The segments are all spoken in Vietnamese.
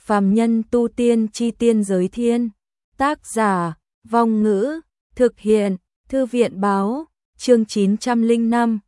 Phàm nhân tu tiên chi tiên giới thiên. Tác giả, Vong Ngữ, thực hiện, Thư viện báo, chương 905,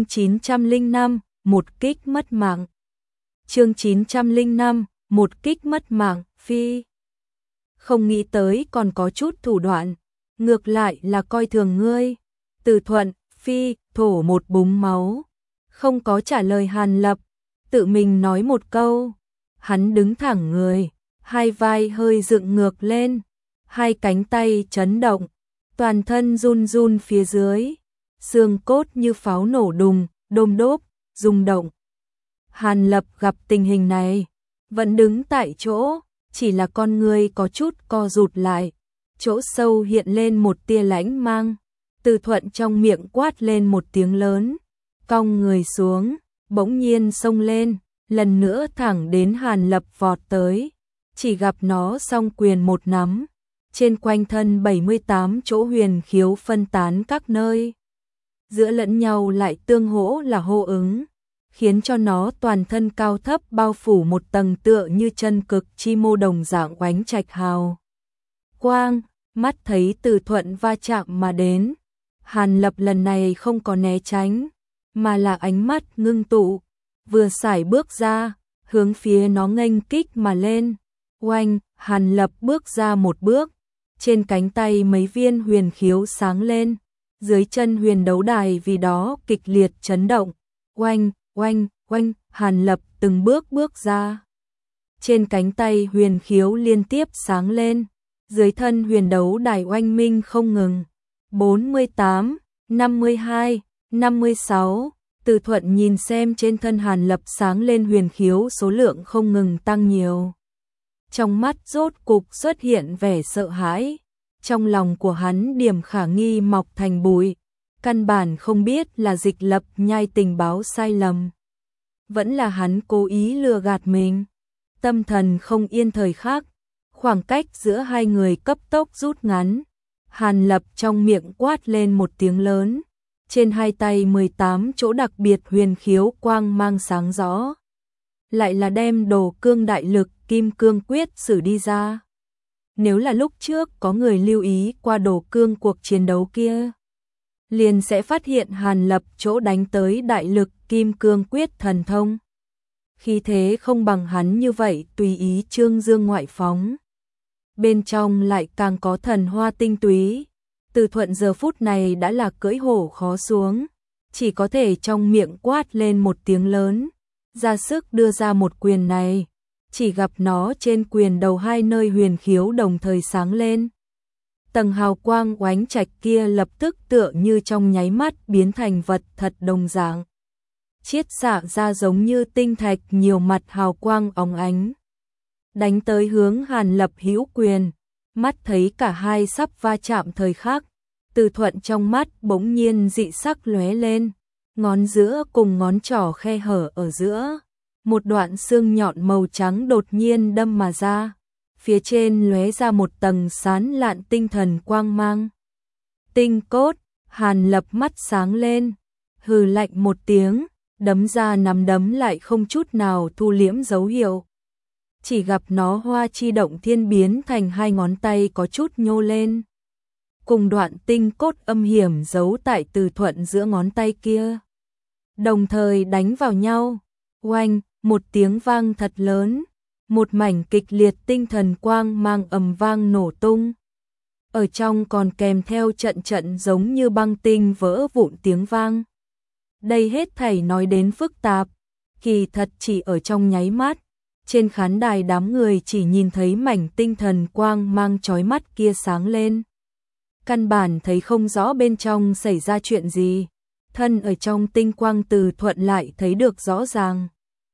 một kích mất mạng. Chương 905, một kích mất mạng, phi. Không nghĩ tới còn có chút thủ đoạn, ngược lại là coi thường ngươi. Từ Thuận, phi, thổ một búng máu. Không có trả lời Hàn Lập, tự mình nói một câu. Hắn đứng thẳng người, hai vai hơi dựng ngược lên, hai cánh tay chấn động, toàn thân run run phía dưới, xương cốt như pháo nổ đùng, đôm đốp, rung động. Hàn Lập gặp tình hình này, vẫn đứng tại chỗ, chỉ là con người có chút co rụt lại, chỗ sâu hiện lên một tia lãnh mang. Từ Thuận trong miệng quát lên một tiếng lớn, cong người xuống, bỗng nhiên xông lên, lần nữa thẳng đến Hàn Lập vọt tới, chỉ gặp nó song quyền một nắm, trên quanh thân 78 chỗ huyền khiếu phân tán các nơi, giữa lẫn nhau lại tương hỗ là hô ứng, khiến cho nó toàn thân cao thấp bao phủ một tầng tựa như chân cực chi mô đồng dạng oánh trạch hào quang. Mắt thấy Từ Thuận va chạm mà đến, Hàn Lập lần này không có né tránh, mà là ánh mắt ngưng tụ, vừa sải bước ra, hướng phía nó nghênh kích mà lên. Oanh, Hàn Lập bước ra một bước, trên cánh tay mấy viên huyền khiếu sáng lên, dưới chân huyền đấu đài vì đó kịch liệt chấn động. Oanh, oanh, oanh, Hàn Lập từng bước bước ra. Trên cánh tay huyền khiếu liên tiếp sáng lên, dưới thân huyền đấu đài oanh minh không ngừng. 48, 52, 56, Từ Thuận nhìn xem trên thân Hàn Lập sáng lên huyền khiếu số lượng không ngừng tăng nhiều. Trong mắt rốt cục xuất hiện vẻ sợ hãi, trong lòng của hắn điểm khả nghi mọc thành bụi, căn bản không biết là Dịch Lập nhai tình báo sai lầm, vẫn là hắn cố ý lừa gạt mình. Tâm thần không yên thời khắc, khoảng cách giữa hai người cấp tốc rút ngắn. Hàn Lập trong miệng quát lên một tiếng lớn, trên hai tay 18 chỗ đặc biệt huyền khiếu quang mang sáng rõ, lại là đem Đồ Cương Đại Lực Kim Cương Quyết sử đi ra. Nếu là lúc trước có người lưu ý qua Đồ Cương cuộc chiến đấu kia, liền sẽ phát hiện Hàn Lập chỗ đánh tới Đại Lực Kim Cương Quyết thần thông, khí thế không bằng hắn như vậy tùy ý trương dương ngoại phóng, bên trong lại càng có thần hoa tinh túy. Từ Thuận giờ phút này đã là cưỡi hổ khó xuống, chỉ có thể trong miệng quát lên một tiếng lớn, ra sức đưa ra một quyền này, chỉ gặp nó trên quyền đầu hai nơi huyền khiếu đồng thời sáng lên. Tầng hào quang oánh trạch kia lập tức tựa như trong nháy mắt biến thành vật thật đồng dạng, chiết xạ ra giống như tinh thạch nhiều mặt hào quang óng ánh, đánh tới hướng Hàn Lập hữu quyền. Mắt thấy cả hai sắp va chạm thời khắc, Từ Thuận trong mắt bỗng nhiên dị sắc lóe lên, ngón giữa cùng ngón trỏ khe hở ở giữa, một đoạn xương nhọn màu trắng đột nhiên đâm mà ra, phía trên lóe ra một tầng sán lạn tinh thần quang mang. Tinh cốt. Hàn Lập mắt sáng lên, hừ lạnh một tiếng, đấm ra nắm đấm lại không chút nào thu liễm dấu hiệu. Chỉ gặp nó hoa chi động thiên biến thành hai ngón tay có chút nhô lên, cùng đoạn tinh cốt âm hiểm giấu tại Từ Thuận giữa ngón tay kia, đồng thời đánh vào nhau. Oanh, một tiếng vang thật lớn, một mảnh kịch liệt tinh thần quang mang ầm vang nổ tung, ở trong còn kèm theo trận trận giống như băng tinh vỡ vụn tiếng vang. Đây hết thảy nói đến phức tạp, kỳ thật chỉ ở trong nháy mắt. Trên khán đài đám người chỉ nhìn thấy mảnh tinh thần quang mang chói mắt kia sáng lên, căn bản thấy không rõ bên trong xảy ra chuyện gì. Thân ở trong tinh quang Từ Thuận lại thấy được rõ ràng.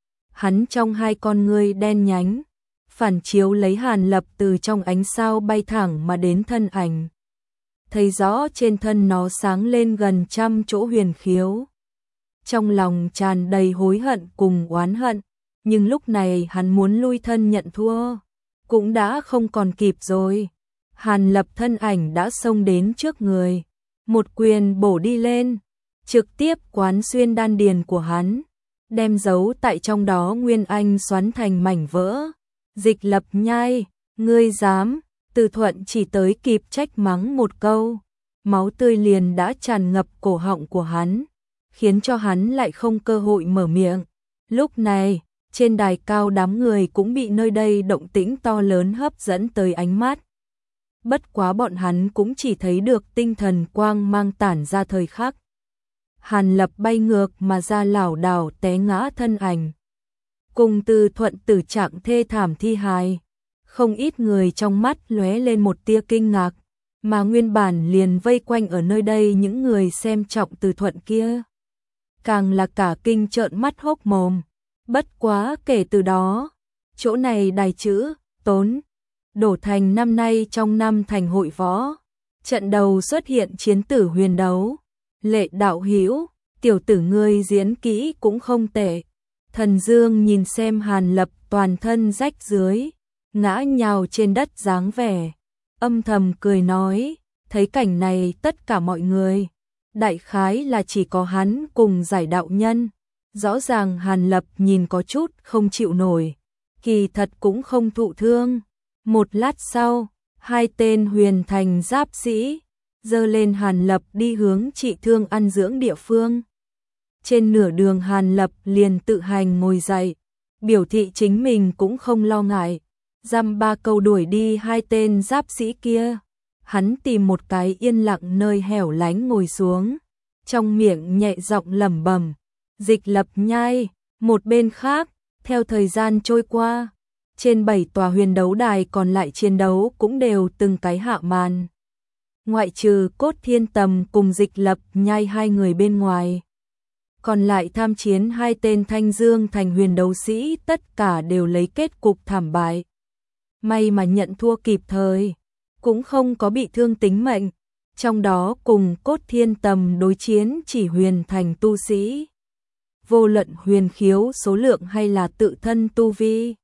Hắn trong hai con ngươi đen nhánh, phản chiếu lấy Hàn Lập từ trong ánh sao bay thẳng mà đến thân ảnh. Thấy rõ trên thân nó sáng lên gần trăm chỗ huyền khiếu. Trong lòng tràn đầy hối hận cùng oán hận. Nhưng lúc này hắn muốn lui thân nhận thua, cũng đã không còn kịp rồi. Hàn Lập thân ảnh đã xông đến trước người, một quyền bổ đi lên, trực tiếp quán xuyên đan điền của hắn, đem giấu tại trong đó nguyên anh xoắn thành mảnh vỡ, Dịch Lập Nhai, ngươi dám? Từ Thuận chỉ tới kịp trách mắng một câu, máu tươi liền đã tràn ngập cổ họng của hắn, khiến cho hắn lại không cơ hội mở miệng. Lúc này, trên đài cao đám người cũng bị nơi đây động tĩnh to lớn hấp dẫn tới ánh mắt. Bất quá bọn hắn cũng chỉ thấy được tinh thần quang mang tản ra thời khắc. Hàn Lập bay ngược mà ra lảo đảo té ngã thân ảnh. Cùng Từ Thuận tử trạng thê thảm thi hài. Không ít người trong mắt lóe lên một tia kinh ngạc, mà nguyên bản liền vây quanh ở nơi đây những người xem trọng Từ Thuận kia. Càng là cả kinh trợn mắt hốc mồm. Bất quá kể từ đó, chỗ này đài chữ, Tốn, đổ thành năm nay trong năm thành hội võ. Trận đầu xuất hiện chiến tử huyền đấu. Lệ đạo hữu, tiểu tử ngươi diễn kỹ cũng không tệ. Thần Dương nhìn xem Hàn Lập toàn thân rách dưới, ngã nhào trên đất dáng vẻ, âm thầm cười nói, thấy cảnh này tất cả mọi người, đại khái là chỉ có hắn cùng Giải đạo nhân. Rõ ràng Hàn Lập nhìn có chút không chịu nổi, kỳ thật cũng không thụ thương. Một lát sau, hai tên huyền thành giáp sĩ giơ lên Hàn Lập đi hướng trị thương ăn dưỡng địa phương. Trên nửa đường Hàn Lập liền tự hành ngồi dậy, biểu thị chính mình cũng không lo ngại, dăm ba câu đuổi đi hai tên giáp sĩ kia. Hắn tìm một cái yên lặng nơi hẻo lánh ngồi xuống, trong miệng nhẹ giọng lẩm bẩm, Dịch Lập Nhai. Một bên khác, theo thời gian trôi qua, trên 7 tòa huyền đấu đài còn lại chiến đấu cũng đều từng cái hạ màn. Ngoại trừ Cốt Thiên Tầm cùng Dịch Lập Nhai hai người bên ngoài, còn lại tham chiến hai tên Thanh Dương thành huyền đấu sĩ tất cả đều lấy kết cục thảm bại. May mà nhận thua kịp thời, cũng không có bị thương tính mệnh, trong đó cùng Cốt Thiên Tầm đối chiến chỉ huyền thành tu sĩ. Vô luận huyền khiếu số lượng hay là tự thân tu vi,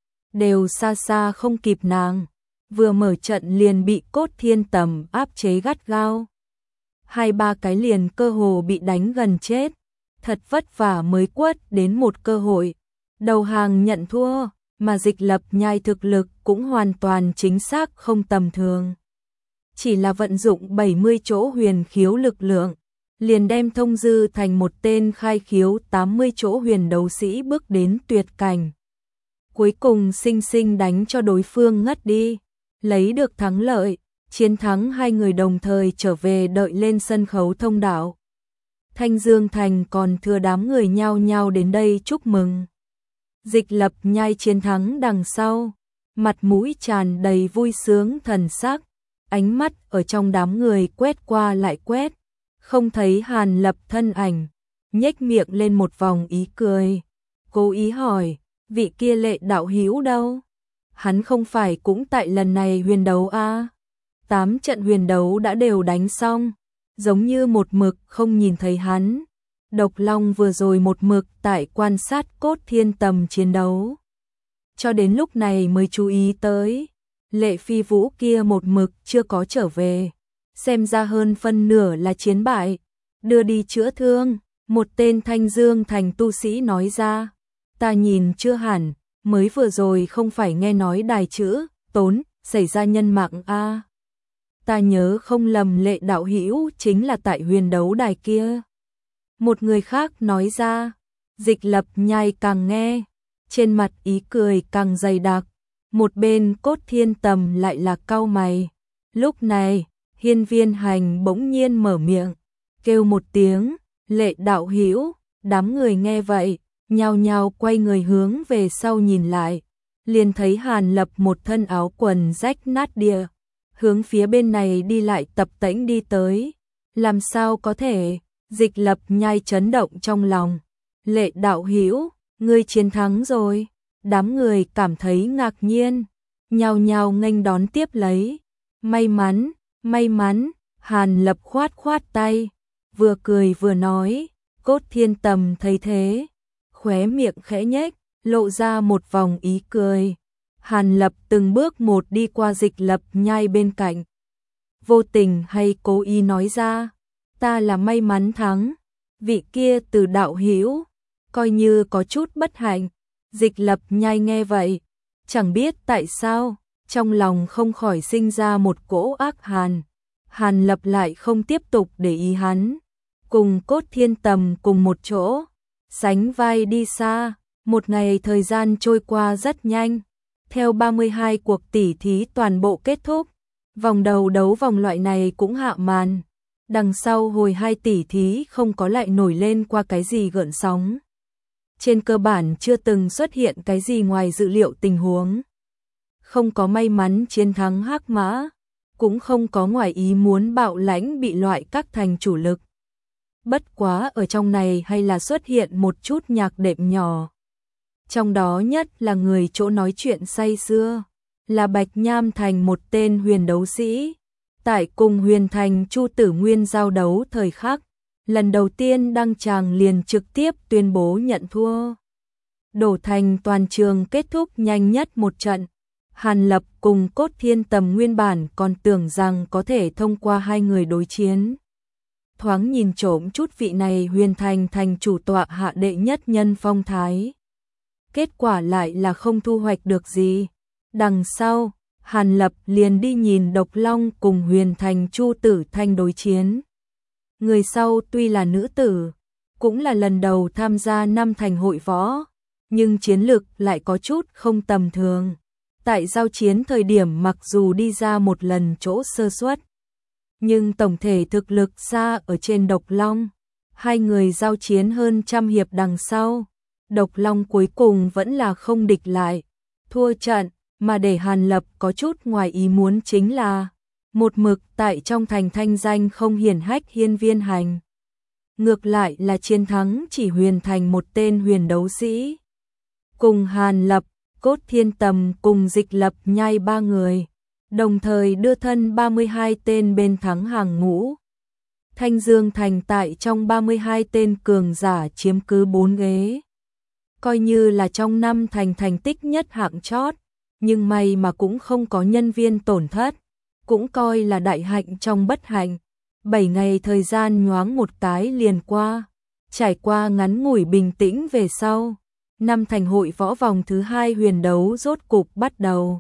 đều xa xa không kịp nàng, vừa mở trận liền bị Cốt Thiên Tầm áp chế gắt gao. Hai ba cái liền cơ hồ bị đánh gần chết, thật vất vả mới quất đến một cơ hội, đầu hàng nhận thua, mà Dịch Lập Nhai thực lực cũng hoàn toàn chính xác không tầm thường. Chỉ là vận dụng 70 chỗ huyền khiếu lực lượng, liền đem Thông Dư thành một tên khai khiếu 80 chỗ huyền đấu sĩ bước đến tuyệt cảnh. Cuối cùng sinh sinh đánh cho đối phương ngất đi, lấy được thắng lợi, chiến thắng hai người đồng thời trở về đợi lên sân khấu thông đạo. Thanh Dương thành còn thừa đám người nhao nhao đến đây chúc mừng. Dịch Lập Nhai chiến thắng đằng sau, mặt mũi tràn đầy vui sướng thần sắc, ánh mắt ở trong đám người quét qua lại quét, không thấy Hàn Lập thân ảnh, nhếch miệng lên một vòng ý cười, cố ý hỏi, vị kia Lệ đạo hữu đâu? Hắn không phải cũng tại lần này huyền đấu a? 8 trận huyền đấu đã đều đánh xong, giống như một mực không nhìn thấy hắn. Độc Long vừa rồi một mực tại quan sát Cốt Thiên Tầm chiến đấu, cho đến lúc này mới chú ý tới, Lệ Phi Vũ kia một mực chưa có trở về, xem ra hơn phân nửa là chiến bại, đưa đi chữa thương. Một tên Thanh Dương thành tu sĩ nói ra, ta nhìn chưa hẳn, mới vừa rồi không phải nghe nói đài chữ, Tốn, xảy ra nhân mạng a? Ta nhớ không lầm Lệ đạo hữu chính là tại huyền đấu đài kia. Một người khác nói ra, Dịch Lập Nhai càng nghe, trên mặt ý cười càng dày đặc, một bên Cốt Thiên Tầm lại là cau mày. Lúc này, Hiên Viên Hành bỗng nhiên mở miệng, kêu một tiếng, Lệ đạo hữu. Đám người nghe vậy, nhao nhao quay người hướng về sau nhìn lại, liền thấy Hàn Lập một thân áo quần rách nát địa, hướng phía bên này đi lại tập tễnh đi tới. Làm sao có thể? Dịch Lập Nhai chấn động trong lòng. Lệ đạo hữu, ngươi chiến thắng rồi. Đám người cảm thấy ngạc nhiên, nhao nhao nghênh đón tiếp lấy. May mắn, may mắn. Hàn Lập khoát khoát tay, vừa cười vừa nói. Cốt Thiên Tầm thấy thế, khóe miệng khẽ nhếch, lộ ra một vòng ý cười. Hàn Lập từng bước một đi qua Dịch Lập Nhai bên cạnh, vô tình hay cố ý nói ra, ta là may mắn thắng, vị kia Từ đạo hữu coi như có chút bất hạnh. Dịch Lập Nhai nghe vậy, Chẳng biết tại sao, trong lòng không khỏi sinh ra một cỗ ác hàn. Hàn Lập lại không tiếp tục để ý hắn, cùng Cốt Thiên Tầm cùng một chỗ, sánh vai đi xa. Một ngày thời gian trôi qua rất nhanh, theo 32 cuộc tỉ thí toàn bộ kết thúc, vòng đầu đấu vòng loại này cũng hạ màn. Đằng sau hồi 2 tỉ thí không có lại nổi lên qua cái gì gợn sóng. Trên cơ bản chưa từng xuất hiện cái gì ngoài dự liệu tình huống. Không có may mắn chiến thắng Hắc Mã, cũng không có ngoài ý muốn Bạo Lãnh bị loại các thành chủ lực. Bất quá ở trong này hay là xuất hiện một chút nhạc đệm nhỏ. Trong đó nhất là người chỗ nói chuyện say sưa, là Bạch Nham Thành, một tên huyền đấu sĩ. Tại cùng Huyền Thành Chu Tử Nguyên giao đấu thời khắc, lần đầu tiên đăng tràng liền trực tiếp tuyên bố nhận thua. Đổ thành toàn trường kết thúc nhanh nhất một trận. Hàn Lập cùng Cốt Thiên Tầm nguyên bản còn tưởng rằng có thể thông qua hai người đối chiến. Thoáng nhìn trộm chút vị này Huyền Thành thành chủ tọa hạ đệ nhất nhân phong thái. Kết quả lại là không thu hoạch được gì. Đằng sau, Hàn Lập liền đi nhìn Độc Long cùng Huyền Thành Chu Tử Thanh đối chiến. Người sau tuy là nữ tử, cũng là lần đầu tham gia năm thành hội võ, nhưng chiến lực lại có chút không tầm thường. Tại giao chiến thời điểm mặc dù đi ra một lần chỗ sơ suất, nhưng tổng thể thực lực xa ở trên Độc Long. Hai người giao chiến hơn trăm hiệp đằng sau, Độc Long cuối cùng vẫn là không địch lại, thua trận. Mà để Hàn Lập có chút ngoài ý muốn chính là một mực tại trong thành thanh danh không hiển hách Hiên Viên Hành, ngược lại là chiến thắng chỉ Huyền Thành một tên huyền đấu sĩ. Cùng Hàn Lập, Cốt Thiên Tầm cùng Dịch Lập Nhai ba người, đồng thời đưa thân 32 tên bên thắng hàng ngũ. Thanh Dương Thành tại trong 32 tên cường giả chiếm cứ 4 ghế, coi như là trong năm thành thành tích nhất hạng chót. Nhưng may mà cũng không có nhân viên tổn thất, cũng coi là đại hạnh trong bất hạnh. 7 ngày thời gian nhoáng một cái liền qua, trải qua ngắn ngủi bình tĩnh về sau, năm thành hội võ vòng thứ 2 huyền đấu rốt cục bắt đầu.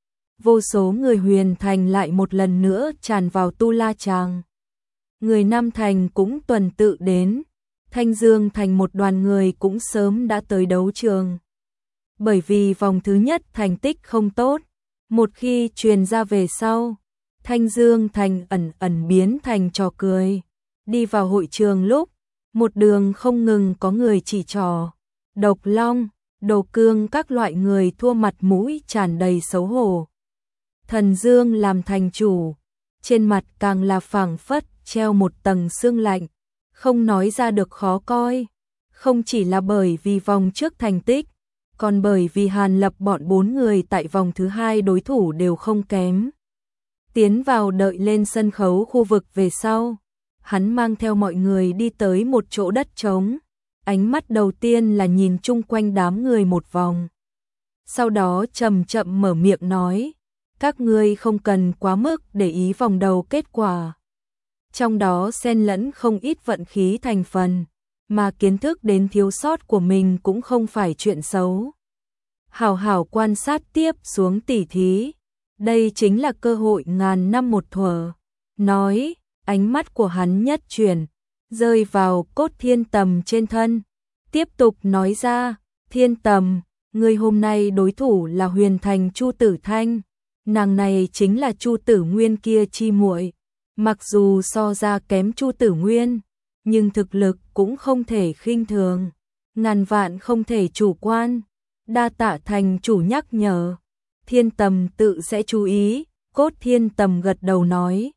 Vô số người Huyền Thành lại một lần nữa tràn vào Tu La Tràng. Người Nam Thành cũng tuần tự đến, Thanh Dương Thành một đoàn người cũng sớm đã tới đấu trường. Bởi vì vòng thứ nhất thành tích không tốt, một khi truyền ra về sau, Thanh Dương Thành ẩn ẩn biến thành trò cười. Đi vào hội trường lúc, một đường không ngừng có người chỉ trỏ, Độc Long, Đồ Cương các loại người thua mặt mũi tràn đầy xấu hổ. Thần Dương làm thành chủ, trên mặt càng là phảng phất treo một tầng sương lạnh, không nói ra được khó coi. Không chỉ là bởi vì vòng trước thành tích, còn bởi vì Hàn Lập bọn 4 người tại vòng thứ 2 đối thủ đều không kém. Tiến vào đợi lên sân khấu khu vực về sau, hắn mang theo mọi người đi tới một chỗ đất trống, ánh mắt đầu tiên là nhìn chung quanh đám người một vòng. Sau đó chậm chậm mở miệng nói, các ngươi không cần quá mức để ý vòng đầu kết quả. Trong đó xen lẫn không ít vận khí thành phần, mà kiến thức đến thiếu sót của mình cũng không phải chuyện xấu. Hảo hảo quan sát tiếp xuống tỉ thí, đây chính là cơ hội ngàn năm một thuở. Nói, ánh mắt của hắn nhất chuyển, rơi vào Cốt Thiên Tầm trên thân. Tiếp tục nói ra, Thiên Tầm, người hôm nay đối thủ là Huyền Thành Chu Tử Thanh. Nàng này chính là Chu Tử Nguyên kia chi muội. Mặc dù so ra kém Chu Tử Nguyên, nhưng thực lực cũng không thể khinh thường, ngàn vạn không thể chủ quan. Đa tạ thành chủ nhắc nhở, Thiên Tầm tự sẽ chú ý. Cốt Thiên Tầm gật đầu nói.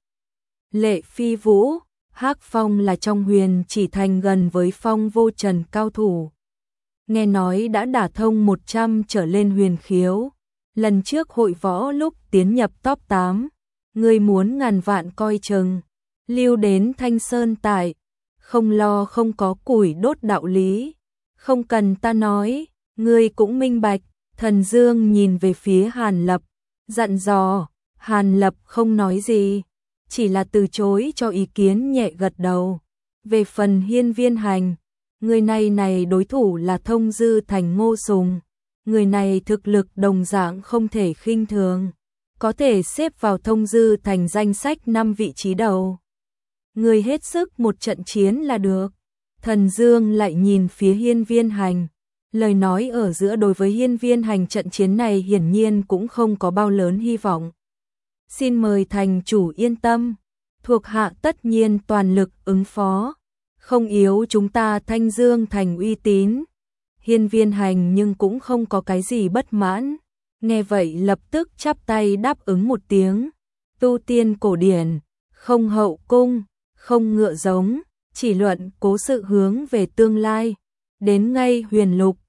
Lệ Phi Vũ, Hắc Phong là trong Huyền Chỉ Thành gần với Phong Vô Trần cao thủ, nghe nói đã đả thông 100 trở lên huyền khiếu. Lần trước hội võ lúc tiến nhập top 8, người muốn ngàn vạn coi chừng, lưu đến Thanh Sơn tại, không lo không có củi đốt đạo lý. Không cần ta nói, ngươi cũng minh bạch. Thần Dương nhìn về phía Hàn Lập, dặn dò. Hàn Lập không nói gì, chỉ là từ chối cho ý kiến, nhẹ gật đầu. Về phần Hiên Viên Hành, người này đối thủ là Thông Dư Thành Ngô Sùng, người này thực lực đồng dạng không thể khinh thường, có thể xếp vào thông dư thành danh sách 5 vị trí đầu. Người hết sức một trận chiến là được. Thần Dương lại nhìn phía Hiên Viên Hành. Lời nói ở giữa đối với Hiên Viên Hành trận chiến này hiển nhiên cũng không có bao lớn hy vọng. Xin mời thành chủ yên tâm, thuộc hạ tất nhiên toàn lực ứng phó, không yếu chúng ta Thanh Dương thành uy tín. Hiên Viên Hành nhưng cũng không có cái gì bất mãn, nghe vậy lập tức chắp tay đáp ứng một tiếng. Tu tiên cổ điển, không hậu cung, không ngựa giống, chỉ luận cố sự hướng về tương lai. Đến ngay Huyền Lục,